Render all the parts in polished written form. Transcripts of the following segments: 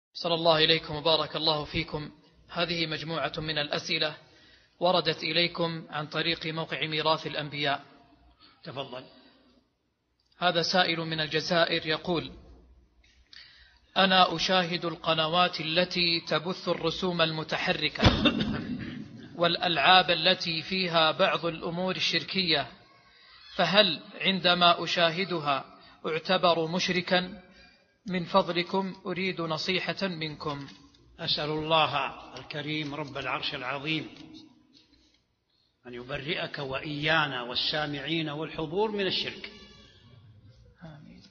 صلى الله إليكم وبارك الله فيكم. هذه مجموعة من الأسئلة وردت إليكم عن طريق موقع ميراث الأنبياء. تفضل. هذا سائل من الجزائر يقول: أنا أشاهد القنوات التي تبث الرسوم المتحركة والألعاب التي فيها بعض الأمور الشركية، فهل عندما أشاهدها أعتبر مشركا؟ من فضلكم أريد نصيحة منكم. أسأل الله الكريم رب العرش العظيم أن يبرئك وإيانا والسامعين والحضور من الشرك. آمين.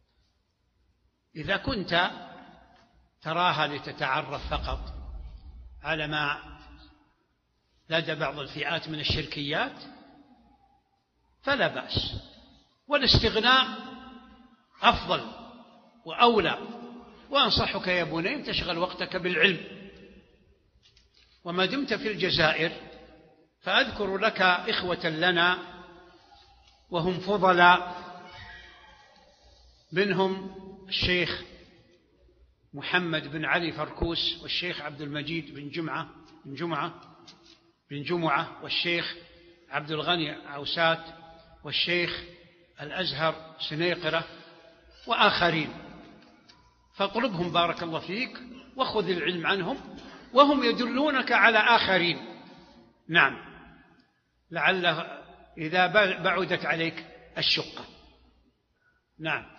إذا كنت تراها لتتعرف فقط على ما لدى بعض الفئات من الشركيات فلا بأس، والاستغناء أفضل وأولى. وأنصحك يا بني أن تشغل وقتك بالعلم. وما دمت في الجزائر فأذكر لك إخوة لنا وهم فضلاء، منهم الشيخ محمد بن علي فركوس، والشيخ عبد المجيد بن جمعة والشيخ عبد الغني عوسات والشيخ الأزهر سنيقرة وآخرين، فاطلبهم بارك الله فيك وخذ العلم عنهم، وهم يدلونك على آخرين. نعم، لعله إذا بعدت عليك الشقة. نعم.